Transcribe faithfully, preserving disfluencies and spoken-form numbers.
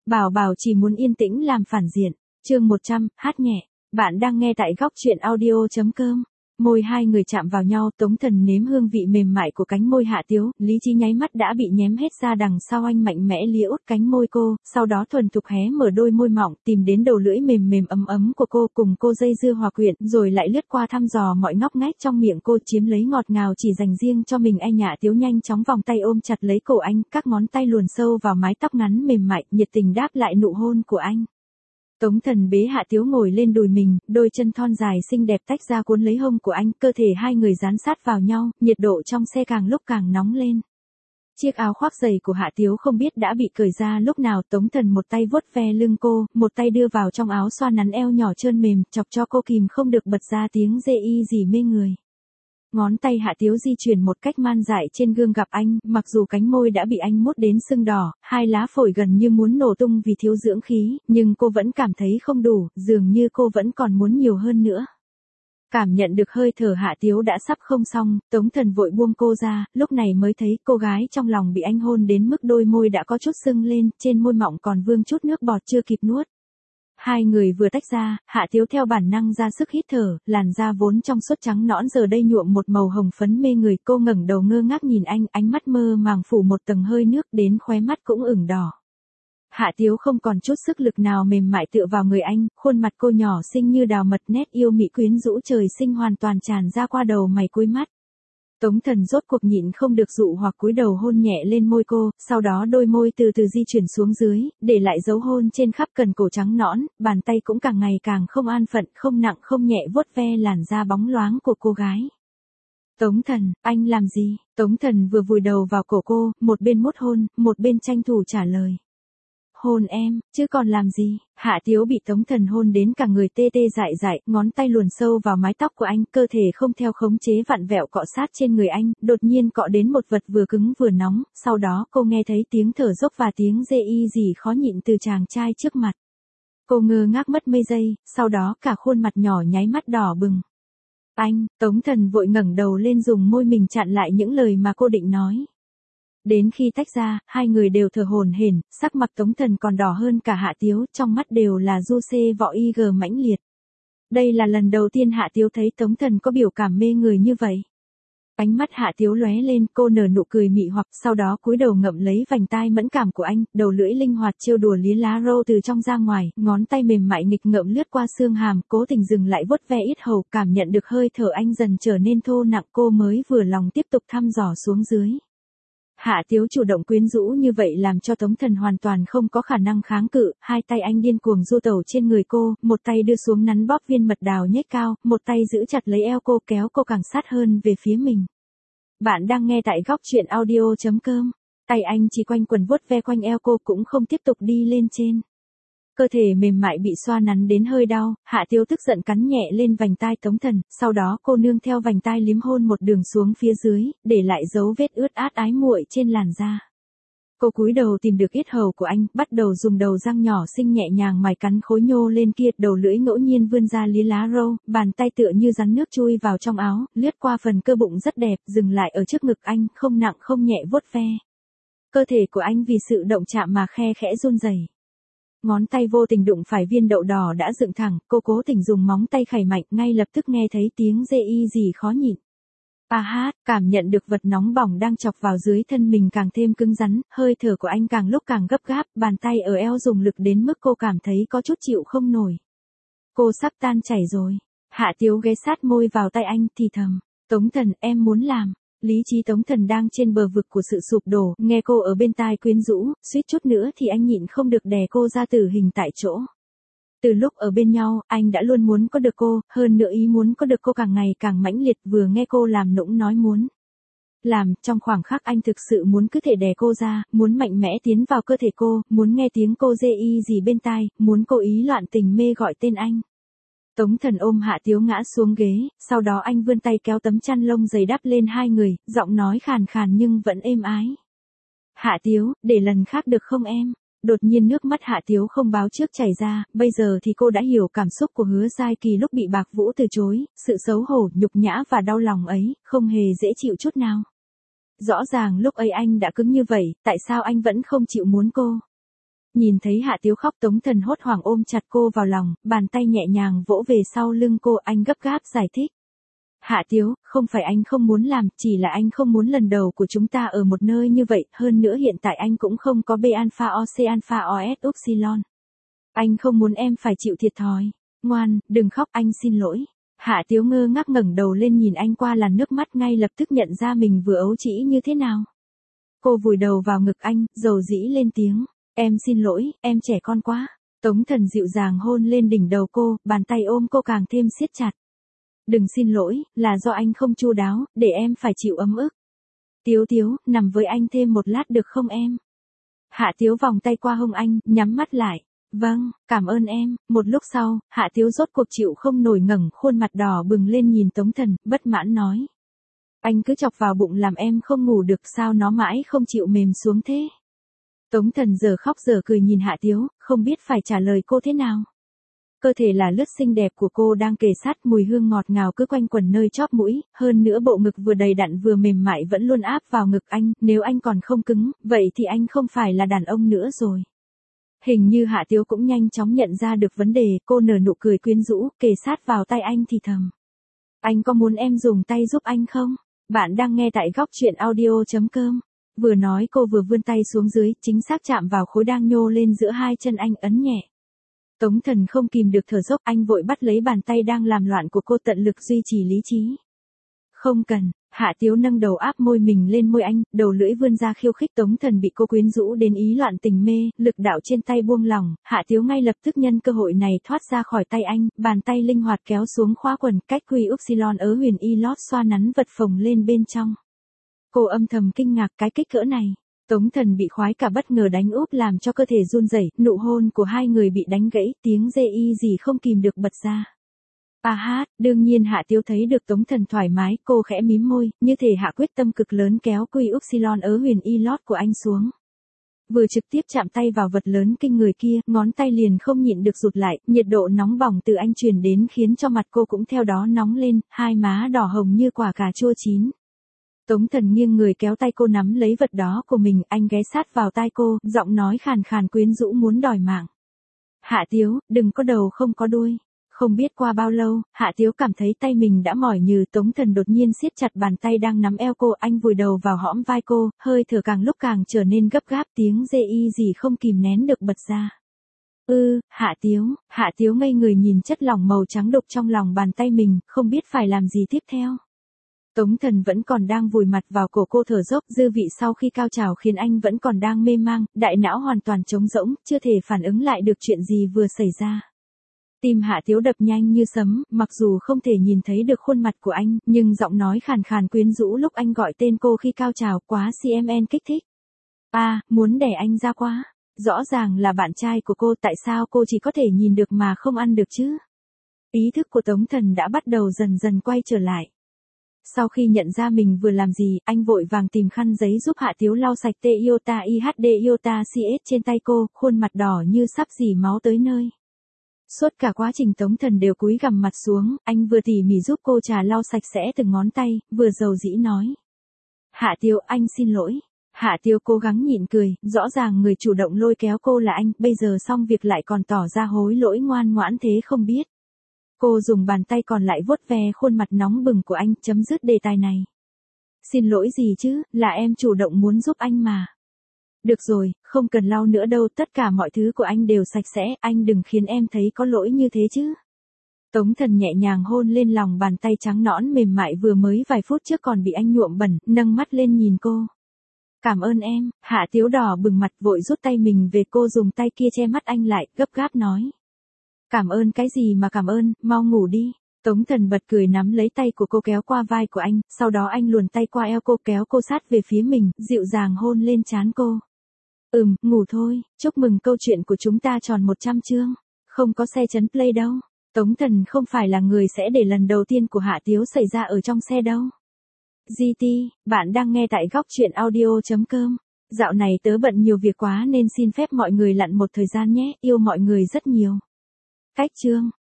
Bảo Bảo chỉ muốn yên tĩnh làm phản diện. Chương một trăm, hát nhẹ. Bạn đang nghe tại góc truyện audio.com. Môi hai người chạm vào nhau, Tống Thần nếm hương vị mềm mại của cánh môi Hạ Tiếu, lý trí nháy mắt đã bị nhém hết ra đằng sau, anh mạnh mẽ lìa út cánh môi cô, sau đó thuần thục hé mở đôi môi mỏng, tìm đến đầu lưỡi mềm mềm ấm ấm của cô, cùng cô dây dưa hòa quyện, rồi lại lướt qua thăm dò mọi ngóc ngách trong miệng cô, chiếm lấy ngọt ngào chỉ dành riêng cho mình. E Hạ Tiếu nhanh chóng vòng tay ôm chặt lấy cổ anh, các ngón tay luồn sâu vào mái tóc ngắn mềm mại, nhiệt tình đáp lại nụ hôn của anh. Tống Thần bế Hạ Tiếu ngồi lên đùi mình, đôi chân thon dài xinh đẹp tách ra cuốn lấy hông của anh, cơ thể hai người dán sát vào nhau, nhiệt độ trong xe càng lúc càng nóng lên. Chiếc áo khoác dày của Hạ Tiếu không biết đã bị cởi ra lúc nào, Tống Thần một tay vuốt ve lưng cô, một tay đưa vào trong áo xoa nắn eo nhỏ trơn mềm, chọc cho cô kìm không được bật ra tiếng dê y gì mê người. Ngón tay Hạ Tiếu di chuyển một cách man dại trên gương gặp anh, mặc dù cánh môi đã bị anh mút đến sưng đỏ, hai lá phổi gần như muốn nổ tung vì thiếu dưỡng khí, nhưng cô vẫn cảm thấy không đủ, dường như cô vẫn còn muốn nhiều hơn nữa. Cảm nhận được hơi thở Hạ Tiếu đã sắp không xong, Tống Thần vội buông cô ra, lúc này mới thấy cô gái trong lòng bị anh hôn đến mức đôi môi đã có chút sưng lên, trên môi mọng còn vương chút nước bọt chưa kịp nuốt. Hai người vừa tách ra, Hạ Tiếu theo bản năng ra sức hít thở, làn da vốn trong suốt trắng nõn giờ đây nhuộm một màu hồng phấn mê người, cô ngẩng đầu ngơ ngác nhìn anh, ánh mắt mơ màng phủ một tầng hơi nước đến khóe mắt cũng ửng đỏ. Hạ Tiếu không còn chút sức lực nào mềm mại tựa vào người anh, khuôn mặt cô nhỏ xinh như đào mật, nét yêu mị quyến rũ trời sinh hoàn toàn tràn ra qua đầu mày cuối mắt. Tống Thần rốt cuộc nhịn không được dụ hoặc cúi đầu hôn nhẹ lên môi cô, sau đó đôi môi từ từ di chuyển xuống dưới, để lại dấu hôn trên khắp cần cổ trắng nõn, bàn tay cũng càng ngày càng không an phận, không nặng không nhẹ vuốt ve làn da bóng loáng của cô gái. Tống Thần, anh làm gì? Tống Thần vừa vùi đầu vào cổ cô, một bên mút hôn, một bên tranh thủ trả lời. Hôn em, chứ còn làm gì? Hạ Tiếu bị Tống Thần hôn đến cả người tê tê dại dại, ngón tay luồn sâu vào mái tóc của anh, cơ thể không theo khống chế vặn vẹo cọ sát trên người anh, đột nhiên cọ đến một vật vừa cứng vừa nóng, sau đó cô nghe thấy tiếng thở dốc và tiếng dê y gì khó nhịn từ chàng trai trước mặt. Cô ngơ ngác mất mấy giây, sau đó cả khuôn mặt nhỏ nháy mắt đỏ bừng. Anh, Tống Thần vội ngẩng đầu lên dùng môi mình chặn lại những lời mà cô định nói. Đến khi tách ra, hai người đều thở hổn hển, sắc mặt Tống Thần còn đỏ hơn cả Hạ Tiếu, trong mắt đều là du xê vọ y gờ mãnh liệt. Đây là lần đầu tiên Hạ Tiếu thấy Tống Thần có biểu cảm mê người như vậy. Ánh mắt Hạ Tiếu lóe lên, cô nở nụ cười mị hoặc, sau đó cúi đầu ngậm lấy vành tai mẫn cảm của anh, đầu lưỡi linh hoạt trêu đùa lía lá râu từ trong ra ngoài, ngón tay mềm mại nghịch ngợm lướt qua xương hàm, cố tình dừng lại vuốt ve yết hầu, cảm nhận được hơi thở anh dần trở nên thô nặng, cô mới vừa lòng tiếp tục thăm dò xuống dưới. Hạ Tiếu chủ động quyến rũ như vậy làm cho Tống Thần hoàn toàn không có khả năng kháng cự, hai tay anh điên cuồng du tẩu trên người cô, một tay đưa xuống nắn bóp viên mật đào nhếch cao, một tay giữ chặt lấy eo cô kéo cô càng sát hơn về phía mình. Bạn đang nghe tại góc truyện audio.com, tay anh chỉ quanh quần vuốt ve quanh eo cô cũng không tiếp tục đi lên trên. Cơ thể mềm mại bị xoa nắn đến hơi đau, Hạ Tiếu tức giận cắn nhẹ lên vành tai Tống Thần, sau đó cô nương theo vành tai liếm hôn một đường xuống phía dưới, để lại dấu vết ướt át ái muội trên làn da. Cô cúi đầu tìm được yết hầu của anh, bắt đầu dùng đầu răng nhỏ xinh nhẹ nhàng mài cắn khối nhô lên kia, đầu lưỡi ngẫu nhiên vươn ra lía lá râu, bàn tay tựa như rắn nước chui vào trong áo, lướt qua phần cơ bụng rất đẹp, dừng lại ở trước ngực anh, không nặng không nhẹ vuốt ve. Cơ thể của anh vì sự động chạm mà khe khẽ run rẩy. Ngón tay vô tình đụng phải viên đậu đỏ đã dựng thẳng, cô cố tình dùng móng tay khẩy mạnh, ngay lập tức nghe thấy tiếng dê y gì khó nhịn. A hát, cảm nhận được vật nóng bỏng đang chọc vào dưới thân mình càng thêm cứng rắn, hơi thở của anh càng lúc càng gấp gáp, bàn tay ở eo dùng lực đến mức cô cảm thấy có chút chịu không nổi. Cô sắp tan chảy rồi. Hạ Tiếu ghé sát môi vào tay anh thì thầm. Tống Thần, em muốn làm. Lý trí Tống Thần đang trên bờ vực của sự sụp đổ, nghe cô ở bên tai quyến rũ, suýt chút nữa thì anh nhịn không được đè cô ra tử hình tại chỗ. Từ lúc ở bên nhau, anh đã luôn muốn có được cô, hơn nữa ý muốn có được cô càng ngày càng mãnh liệt, vừa nghe cô làm nũng nói muốn làm, trong khoảng khắc anh thực sự muốn cứ thể đè cô ra, muốn mạnh mẽ tiến vào cơ thể cô, muốn nghe tiếng cô dê y gì bên tai, muốn cô ý loạn tình mê gọi tên anh. Tống Thần ôm Hạ Tiếu ngã xuống ghế, sau đó anh vươn tay kéo tấm chăn lông dày đắp lên hai người, giọng nói khàn khàn nhưng vẫn êm ái. Hạ Tiếu, để lần khác được không em? Đột nhiên nước mắt Hạ Tiếu không báo trước chảy ra, bây giờ thì cô đã hiểu cảm xúc của Hứa Giai Kỳ lúc bị Bạc Vũ từ chối, sự xấu hổ, nhục nhã và đau lòng ấy, không hề dễ chịu chút nào. Rõ ràng lúc ấy anh đã cứng như vậy, tại sao anh vẫn không chịu muốn cô? Nhìn thấy Hạ Tiếu khóc Tống Thần hốt hoảng ôm chặt cô vào lòng, bàn tay nhẹ nhàng vỗ về sau lưng cô, anh gấp gáp giải thích. Hạ Tiếu, không phải anh không muốn làm, chỉ là anh không muốn lần đầu của chúng ta ở một nơi như vậy, hơn nữa hiện tại anh cũng không có B alpha O C alpha O S upsilon. Anh không muốn em phải chịu thiệt thòi. Ngoan, đừng khóc, anh xin lỗi. Hạ Tiếu ngơ ngác ngẩng đầu lên nhìn anh qua làn nước mắt, ngay lập tức nhận ra mình vừa ấu trĩ như thế nào. Cô vùi đầu vào ngực anh, dầu dĩ lên tiếng. Em xin lỗi, em trẻ con quá. Tống Thần dịu dàng hôn lên đỉnh đầu cô, bàn tay ôm cô càng thêm siết chặt. Đừng xin lỗi, là do anh không chu đáo, để em phải chịu ấm ức. Tiếu Tiếu, nằm với anh thêm một lát được không em? Hạ Tiếu vòng tay qua hông anh, nhắm mắt lại. Vâng, cảm ơn em. Một lúc sau, Hạ Tiếu rốt cuộc chịu không nổi, ngẩng khuôn mặt đỏ bừng lên nhìn Tống Thần, bất mãn nói. Anh cứ chọc vào bụng làm em không ngủ được, sao nó mãi không chịu mềm xuống thế? Tống Thần giờ khóc giờ cười nhìn Hạ Tiếu, không biết phải trả lời cô thế nào. Cơ thể là lướt xinh đẹp của cô đang kề sát, mùi hương ngọt ngào cứ quanh quẩn nơi chóp mũi, hơn nữa bộ ngực vừa đầy đặn vừa mềm mại vẫn luôn áp vào ngực anh, nếu anh còn không cứng, vậy thì anh không phải là đàn ông nữa rồi. Hình như Hạ Tiếu cũng nhanh chóng nhận ra được vấn đề, cô nở nụ cười quyến rũ, kề sát vào tay anh thì thầm. Anh có muốn em dùng tay giúp anh không? Bạn đang nghe tại góc truyện audio chấm com. Vừa nói cô vừa vươn tay xuống dưới, chính xác chạm vào khối đang nhô lên giữa hai chân anh, ấn nhẹ. Tống Thần không kìm được thở dốc, anh vội bắt lấy bàn tay đang làm loạn của cô, tận lực duy trì lý trí. Không cần. Hạ Tiếu nâng đầu áp môi mình lên môi anh, đầu lưỡi vươn ra khiêu khích. Tống Thần bị cô quyến rũ đến ý loạn tình mê, lực đạo trên tay buông lỏng, Hạ Tiếu ngay lập tức nhân cơ hội này thoát ra khỏi tay anh, bàn tay linh hoạt kéo xuống khóa quần, cách quy upsilon ớ huyền y lót xoa nắn vật phồng lên bên trong. Cô âm thầm kinh ngạc, cái kích cỡ này. Tống Thần bị khoái cả bất ngờ đánh úp làm cho cơ thể run rẩy, nụ hôn của hai người bị đánh gãy, tiếng dê y gì không kìm được bật ra. À hát, đương nhiên Hạ Tiếu thấy được Tống Thần thoải mái, cô khẽ mím môi, như thể hạ quyết tâm cực lớn kéo quy upsilon ớ huyền y lót của anh xuống. Vừa trực tiếp chạm tay vào vật lớn kinh người kia, ngón tay liền không nhịn được rụt lại, nhiệt độ nóng bỏng từ anh truyền đến khiến cho mặt cô cũng theo đó nóng lên, hai má đỏ hồng như quả cà chua chín. Tống Thần nghiêng người kéo tay cô nắm lấy vật đó của mình, anh ghé sát vào tai cô, giọng nói khàn khàn quyến rũ muốn đòi mạng. Hạ Tiếu, đừng có đầu không có đuôi. Không biết qua bao lâu, Hạ Tiếu cảm thấy tay mình đã mỏi nhừ, Tống Thần đột nhiên siết chặt bàn tay đang nắm eo cô, anh vùi đầu vào hõm vai cô, hơi thở càng lúc càng trở nên gấp gáp, tiếng dê y gì không kìm nén được bật ra. Ư, Hạ Tiếu, Hạ Tiếu ngây người nhìn chất lỏng màu trắng đục trong lòng bàn tay mình, không biết phải làm gì tiếp theo. Tống Thần vẫn còn đang vùi mặt vào cổ cô thở dốc, dư vị sau khi cao trào khiến anh vẫn còn đang mê mang, đại não hoàn toàn trống rỗng, chưa thể phản ứng lại được chuyện gì vừa xảy ra. Tim Hạ Tiếu đập nhanh như sấm, mặc dù không thể nhìn thấy được khuôn mặt của anh, nhưng giọng nói khàn khàn quyến rũ lúc anh gọi tên cô khi cao trào quá cmn kích thích. À, muốn đẻ anh ra quá. Rõ ràng là bạn trai của cô, tại sao cô chỉ có thể nhìn được mà không ăn được chứ? Ý thức của Tống Thần đã bắt đầu dần dần quay trở lại. Sau khi nhận ra mình vừa làm gì, anh vội vàng tìm khăn giấy giúp Hạ Tiếu lau sạch tê iota i hát đê iota xê ét trên tay cô, khuôn mặt đỏ như sắp dỉ máu tới nơi. Suốt cả quá trình Tống Thần đều cúi gằm mặt xuống, anh vừa tỉ mỉ giúp cô trà lau sạch sẽ từng ngón tay, vừa dầu dĩ nói. Hạ Tiếu, anh xin lỗi. Hạ Tiếu cố gắng nhịn cười, rõ ràng người chủ động lôi kéo cô là anh, bây giờ xong việc lại còn tỏ ra hối lỗi ngoan ngoãn thế không biết. Cô dùng bàn tay còn lại vuốt ve khuôn mặt nóng bừng của anh, chấm dứt đề tài này. Xin lỗi gì chứ, là em chủ động muốn giúp anh mà. Được rồi, không cần lau nữa đâu, tất cả mọi thứ của anh đều sạch sẽ, anh đừng khiến em thấy có lỗi như thế chứ. Tống Thần nhẹ nhàng hôn lên lòng bàn tay trắng nõn mềm mại vừa mới vài phút trước còn bị anh nhuộm bẩn, nâng mắt lên nhìn cô. Cảm ơn em. Hạ Tiếu đỏ bừng mặt vội rút tay mình về, cô dùng tay kia che mắt anh lại, gấp gáp nói. Cảm ơn cái gì mà cảm ơn, mau ngủ đi. Tống Thần bật cười nắm lấy tay của cô kéo qua vai của anh, sau đó anh luồn tay qua eo cô kéo cô sát về phía mình, dịu dàng hôn lên trán cô. Ừm, ngủ thôi, chúc mừng câu chuyện của chúng ta tròn một trăm chương. Không có xe chấn play đâu. Tống Thần không phải là người sẽ để lần đầu tiên của Hạ Tiếu xảy ra ở trong xe đâu. giê tê, bạn đang nghe tại góc truyện audio chấm com. Dạo này tớ bận nhiều việc quá nên xin phép mọi người lặn một thời gian nhé, yêu mọi người rất nhiều. Cách chương.